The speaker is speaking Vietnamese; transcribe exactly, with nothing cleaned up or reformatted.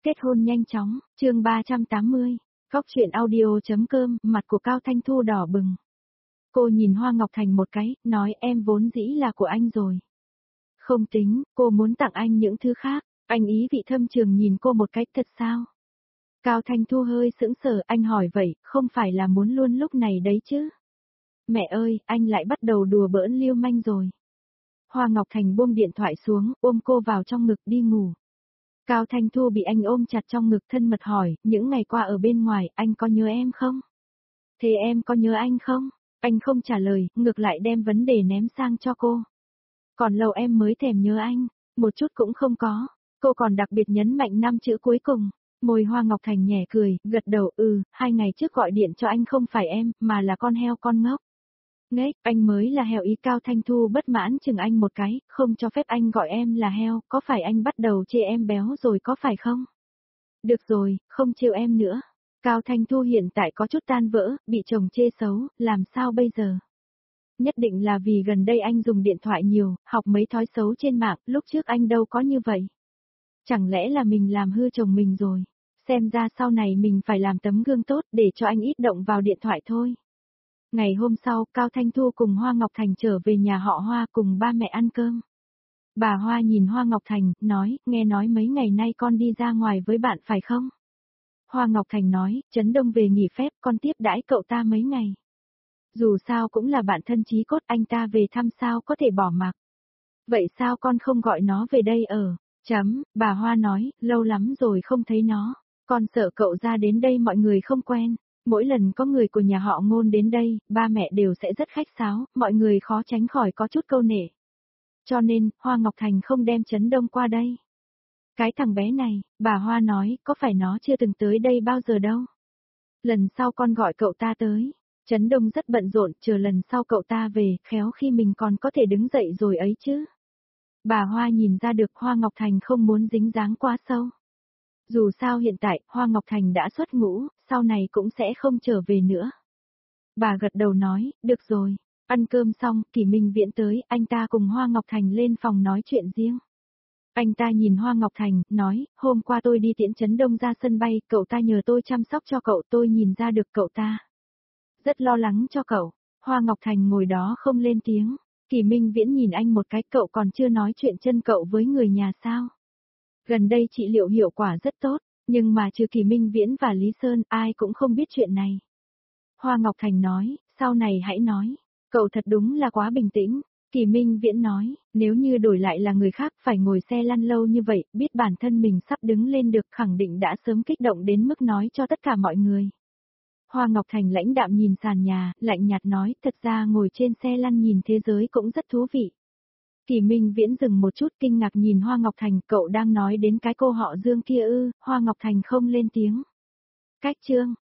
kết hôn nhanh chóng, chương ba trăm tám mươi, Góc truyện audio.com, mặt của Cao Thanh Thu đỏ bừng. Cô nhìn Hoa Ngọc Thành một cái, nói em vốn dĩ là của anh rồi. Không tính, cô muốn tặng anh những thứ khác, anh ý vị thâm trường nhìn cô một cái, thật sao? Cao Thanh Thu hơi sững sờ, anh hỏi vậy, không phải là muốn luôn lúc này đấy chứ? Mẹ ơi, anh lại bắt đầu đùa bỡn lưu manh rồi. Hoa Ngọc Thành buông điện thoại xuống, ôm cô vào trong ngực đi ngủ. Cao Thanh Thu bị anh ôm chặt trong ngực thân mật hỏi, những ngày qua ở bên ngoài, anh có nhớ em không? Thế em có nhớ anh không? Anh không trả lời, ngược lại đem vấn đề ném sang cho cô. Còn lâu em mới thèm nhớ anh, một chút cũng không có. Cô còn đặc biệt nhấn mạnh năm chữ cuối cùng. Môi Hoa Ngọc Thành nhẹ cười, gật đầu, ừ, hai ngày trước gọi điện cho anh không phải em, mà là con heo con ngốc. Ngếch, anh mới là heo ý. Cao Thanh Thu bất mãn chừng anh một cái, không cho phép anh gọi em là heo, có phải anh bắt đầu chê em béo rồi có phải không? Được rồi, không trêu em nữa. Cao Thanh Thu hiện tại có chút tan vỡ, bị chồng chê xấu, làm sao bây giờ? Nhất định là vì gần đây anh dùng điện thoại nhiều, học mấy thói xấu trên mạng, lúc trước anh đâu có như vậy. Chẳng lẽ là mình làm hư chồng mình rồi? Xem ra sau này mình phải làm tấm gương tốt để cho anh ít động vào điện thoại thôi. Ngày hôm sau, Cao Thanh Thu cùng Hoa Ngọc Thành trở về nhà họ Hoa cùng ba mẹ ăn cơm. Bà Hoa nhìn Hoa Ngọc Thành, nói, nghe nói mấy ngày nay con đi ra ngoài với bạn phải không? Hoa Ngọc Thành nói, Trấn Đông về nghỉ phép, con tiếp đãi cậu ta mấy ngày. Dù sao cũng là bạn thân chí cốt, anh ta về thăm sao có thể bỏ mặc. Vậy sao con không gọi nó về đây ở? Chấm, bà Hoa nói, lâu lắm rồi không thấy nó. Con sợ cậu ra đến đây mọi người không quen. Mỗi lần có người của nhà họ Ngôn đến đây, ba mẹ đều sẽ rất khách sáo, mọi người khó tránh khỏi có chút câu nể. Cho nên, Hoa Ngọc Thành không đem Trấn Đông qua đây. Cái thằng bé này, bà Hoa nói, có phải nó chưa từng tới đây bao giờ đâu. Lần sau con gọi cậu ta tới. Trấn Đông rất bận rộn, chờ lần sau cậu ta về, khéo khi mình còn có thể đứng dậy rồi ấy chứ. Bà Hoa nhìn ra được Hoa Ngọc Thành không muốn dính dáng quá sâu. Dù sao hiện tại, Hoa Ngọc Thành đã xuất ngũ, sau này cũng sẽ không trở về nữa. Bà gật đầu nói, được rồi. Ăn cơm xong, Kỷ Minh Viễn tới, anh ta cùng Hoa Ngọc Thành lên phòng nói chuyện riêng. Anh ta nhìn Hoa Ngọc Thành, nói, hôm qua tôi đi tiễn Trấn Đông ra sân bay, cậu ta nhờ tôi chăm sóc cho cậu, tôi nhìn ra được cậu ta rất lo lắng cho cậu. Hoa Ngọc Thành ngồi đó không lên tiếng. Kỷ Minh Viễn nhìn anh một cái, cậu còn chưa nói chuyện chân cậu với người nhà sao? Gần đây trị liệu hiệu quả rất tốt, nhưng mà trừ Kỷ Minh Viễn và Lý Sơn, ai cũng không biết chuyện này. Hoa Ngọc Thành nói, sau này hãy nói, cậu thật đúng là quá bình tĩnh. Kỷ Minh Viễn nói, nếu như đổi lại là người khác phải ngồi xe lăn lâu như vậy, biết bản thân mình sắp đứng lên được, khẳng định đã sớm kích động đến mức nói cho tất cả mọi người. Hoa Ngọc Thành lãnh đạm nhìn sàn nhà, lạnh nhạt nói, thật ra ngồi trên xe lăn nhìn thế giới cũng rất thú vị. Kỷ Minh Viễn dừng một chút kinh ngạc nhìn Hoa Ngọc Thành, cậu đang nói đến cái cô họ Dương kia ư? Hoa Ngọc Thành không lên tiếng. Cách chương,